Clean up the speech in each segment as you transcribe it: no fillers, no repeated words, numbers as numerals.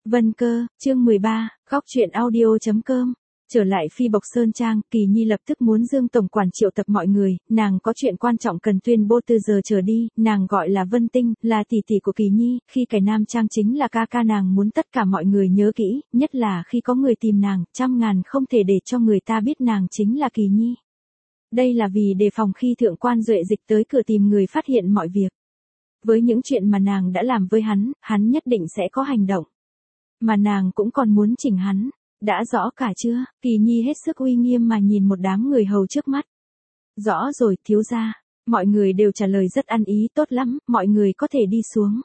Vân Cơ, chương 13, góc truyện audio.com. Trở lại Phi Bộc Sơn Trang, Kỳ Nhi lập tức muốn Dương Tổng Quản triệu tập mọi người, nàng có chuyện quan trọng cần tuyên bố từ giờ trở đi, nàng gọi là Vân Tinh, là tỷ tỷ của Kỳ Nhi, khi cải Nam Trang chính là ca ca nàng muốn tất cả mọi người nhớ kỹ, nhất là khi có người tìm nàng, trăm ngàn không thể để cho người ta biết nàng chính là Kỳ Nhi. Đây là vì đề phòng khi thượng quan Duệ Dịch tới cửa tìm người phát hiện mọi việc. Với những chuyện mà nàng đã làm với hắn nhất định sẽ có hành động. Mà nàng cũng còn muốn chỉnh hắn. Đã rõ cả chưa? Kỳ Nhi hết sức uy nghiêm mà nhìn một đám người hầu trước mắt. Rõ rồi, thiếu gia. Mọi người đều trả lời rất ăn ý, tốt lắm, mọi người có thể đi xuống.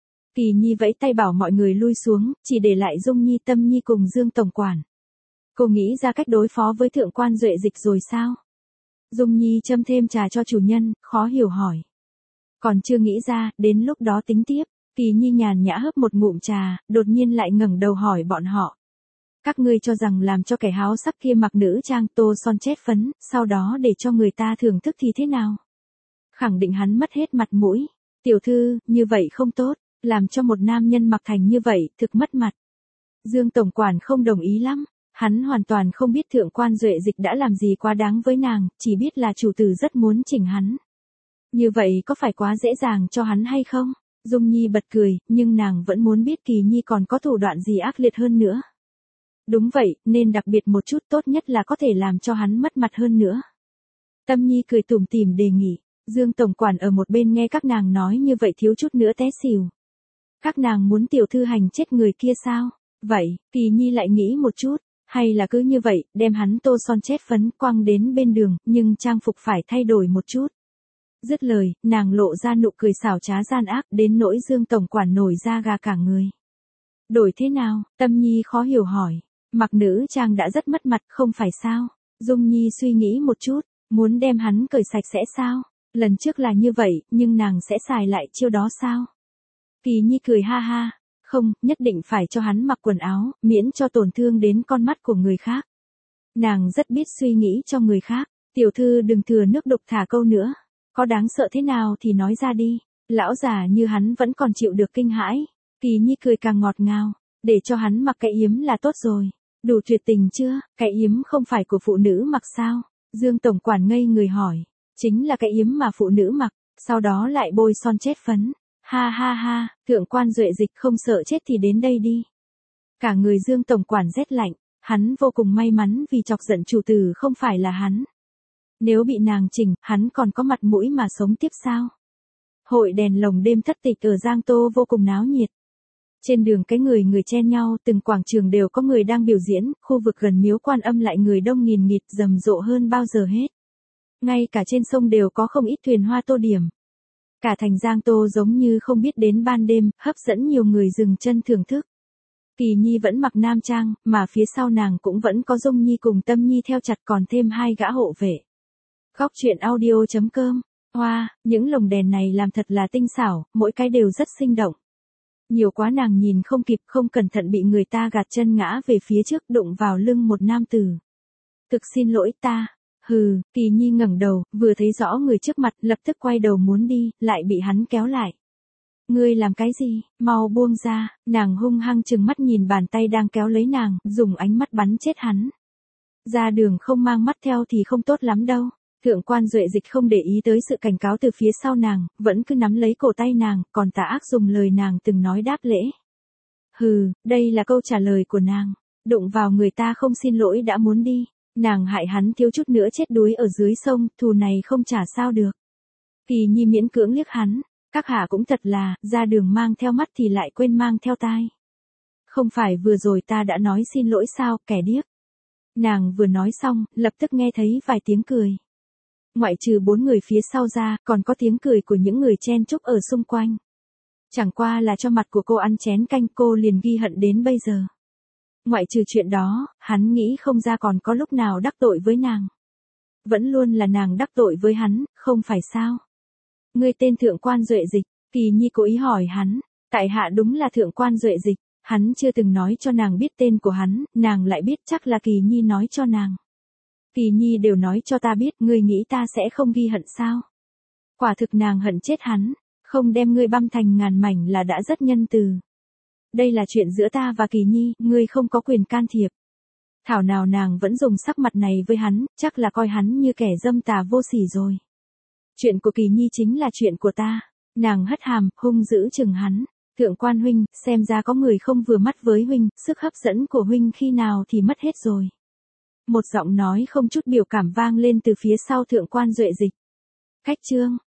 Kỳ Nhi vẫy tay bảo mọi người lui xuống, chỉ để lại Dung Nhi, Tâm Nhi cùng Dương Tổng Quản. Cô nghĩ ra cách đối phó với thượng quan Duệ Dịch rồi sao? Dung Nhi châm thêm trà cho chủ nhân, khó hiểu hỏi. Còn chưa nghĩ ra, đến lúc đó tính tiếp. Kỳ Nhi nhàn nhã hớp một ngụm trà, đột nhiên lại ngẩng đầu hỏi bọn họ. Các ngươi cho rằng làm cho kẻ háo sắc kia mặc nữ trang tô son chét phấn, sau đó để cho người ta thưởng thức thì thế nào? Khẳng định hắn mất hết mặt mũi. Tiểu thư, như vậy không tốt, làm cho một nam nhân mặc thành như vậy, thực mất mặt. Dương Tổng Quản không đồng ý lắm, hắn hoàn toàn không biết thượng quan Duệ Dịch đã làm gì quá đáng với nàng, chỉ biết là chủ tử rất muốn chỉnh hắn. Như vậy có phải quá dễ dàng cho hắn hay không? Dung Nhi bật cười, nhưng nàng vẫn muốn biết Kỳ Nhi còn có thủ đoạn gì ác liệt hơn nữa. Đúng vậy, nên đặc biệt một chút, tốt nhất là có thể làm cho hắn mất mặt hơn nữa. Tâm Nhi cười tủm tỉm đề nghị, Dương Tổng Quản ở một bên nghe các nàng nói như vậy thiếu chút nữa té xỉu. Các nàng muốn tiểu thư hành chết người kia sao? Vậy, Kỳ Nhi lại nghĩ một chút, hay là cứ như vậy, đem hắn tô son chét phấn quăng đến bên đường, nhưng trang phục phải thay đổi một chút. Dứt lời, nàng lộ ra nụ cười xảo trá gian ác đến nỗi Dương Tổng Quản nổi da gà cả người. Đổi thế nào? Tâm Nhi khó hiểu hỏi. Mặc nữ trang đã rất mất mặt không phải sao? Dung Nhi suy nghĩ một chút, muốn đem hắn cởi sạch sẽ sao? Lần trước là như vậy, nhưng nàng sẽ xài lại chiêu đó sao? Kỳ Nhi cười ha ha. Không, nhất định phải cho hắn mặc quần áo, miễn cho tổn thương đến con mắt của người khác. Nàng rất biết suy nghĩ cho người khác. Tiểu thư đừng thừa nước đục thả câu nữa. Có đáng sợ thế nào thì nói ra đi. Lão già như hắn vẫn còn chịu được kinh hãi. Kỳ Nhi cười càng ngọt ngào. Để cho hắn mặc cái yếm là tốt rồi. Đủ tuyệt tình chưa? Cái yếm không phải của phụ nữ mặc sao? Dương Tổng Quản ngây người hỏi. Chính là cái yếm mà phụ nữ mặc. Sau đó lại bôi son chét phấn. Ha ha ha, thượng quan Duệ Dịch không sợ chết thì đến đây đi. Cả người Dương Tổng Quản rét lạnh. Hắn vô cùng may mắn vì chọc giận chủ tử không phải là hắn. Nếu bị nàng chỉnh, hắn còn có mặt mũi mà sống tiếp sao? Hội đèn lồng đêm thất tịch ở Giang Tô vô cùng náo nhiệt. Trên đường cái người chen nhau, từng quảng trường đều có người đang biểu diễn, khu vực gần miếu Quan Âm lại người đông nghìn nghịt rầm rộ hơn bao giờ hết. Ngay cả trên sông đều có không ít thuyền hoa tô điểm. Cả thành Giang Tô giống như không biết đến ban đêm, hấp dẫn nhiều người dừng chân thưởng thức. Kỳ Nhi vẫn mặc nam trang, mà phía sau nàng cũng vẫn có Dung Nhi cùng Tâm Nhi theo chặt còn thêm 2 gã hộ vệ. Góc truyện audio.com. Hoa, những lồng đèn này làm thật là tinh xảo, mỗi cái đều rất sinh động. Nhiều quá nàng nhìn không kịp, không cẩn thận bị người ta gạt chân ngã về phía trước đụng vào lưng một nam tử. Thực xin lỗi ta. Hừ, Kỳ Nhi ngẩng đầu, vừa thấy rõ người trước mặt, lập tức quay đầu muốn đi, lại bị hắn kéo lại. Ngươi làm cái gì? Mau buông ra. Nàng hung hăng trừng mắt nhìn bàn tay đang kéo lấy nàng, dùng ánh mắt bắn chết hắn. Ra đường không mang mắt theo thì không tốt lắm đâu. Thượng quan Duệ Dịch không để ý tới sự cảnh cáo từ phía sau nàng, vẫn cứ nắm lấy cổ tay nàng, còn tà ác dùng lời nàng từng nói đáp lễ. Hừ, đây là câu trả lời của nàng. Đụng vào người ta không xin lỗi đã muốn đi. Nàng hại hắn thiếu chút nữa chết đuối ở dưới sông, thù này không trả sao được. Kỳ Nhi miễn cưỡng liếc hắn. Các hạ cũng thật là, ra đường mang theo mắt thì lại quên mang theo tai. Không phải vừa rồi ta đã nói xin lỗi sao, kẻ điếc. Nàng vừa nói xong, lập tức nghe thấy vài tiếng cười. Ngoại trừ 4 người phía sau ra, còn có tiếng cười của những người chen chúc ở xung quanh. Chẳng qua là cho mặt của cô ăn chén canh cô liền ghi hận đến bây giờ. Ngoại trừ chuyện đó, hắn nghĩ không ra còn có lúc nào đắc tội với nàng. Vẫn luôn là nàng đắc tội với hắn, không phải sao? Ngươi tên thượng quan Duệ Dịch, Kỳ Nhi cố ý hỏi hắn. Tại hạ đúng là thượng quan Duệ Dịch, hắn chưa từng nói cho nàng biết tên của hắn, nàng lại biết chắc là Kỳ Nhi nói cho nàng. Kỳ Nhi đều nói cho ta biết, ngươi nghĩ ta sẽ không ghi hận sao? Quả thực nàng hận chết hắn, không đem ngươi băm thành ngàn mảnh là đã rất nhân từ. Đây là chuyện giữa ta và Kỳ Nhi, ngươi không có quyền can thiệp. Thảo nào nàng vẫn dùng sắc mặt này với hắn, chắc là coi hắn như kẻ dâm tà vô sỉ rồi. Chuyện của Kỳ Nhi chính là chuyện của ta. Nàng hất hàm, hung dữ chừng hắn. Thượng quan huynh, xem ra có người không vừa mắt với huynh, sức hấp dẫn của huynh khi nào thì mất hết rồi. Một giọng nói không chút biểu cảm vang lên từ phía sau thượng quan Duệ Dịch. Khách chương.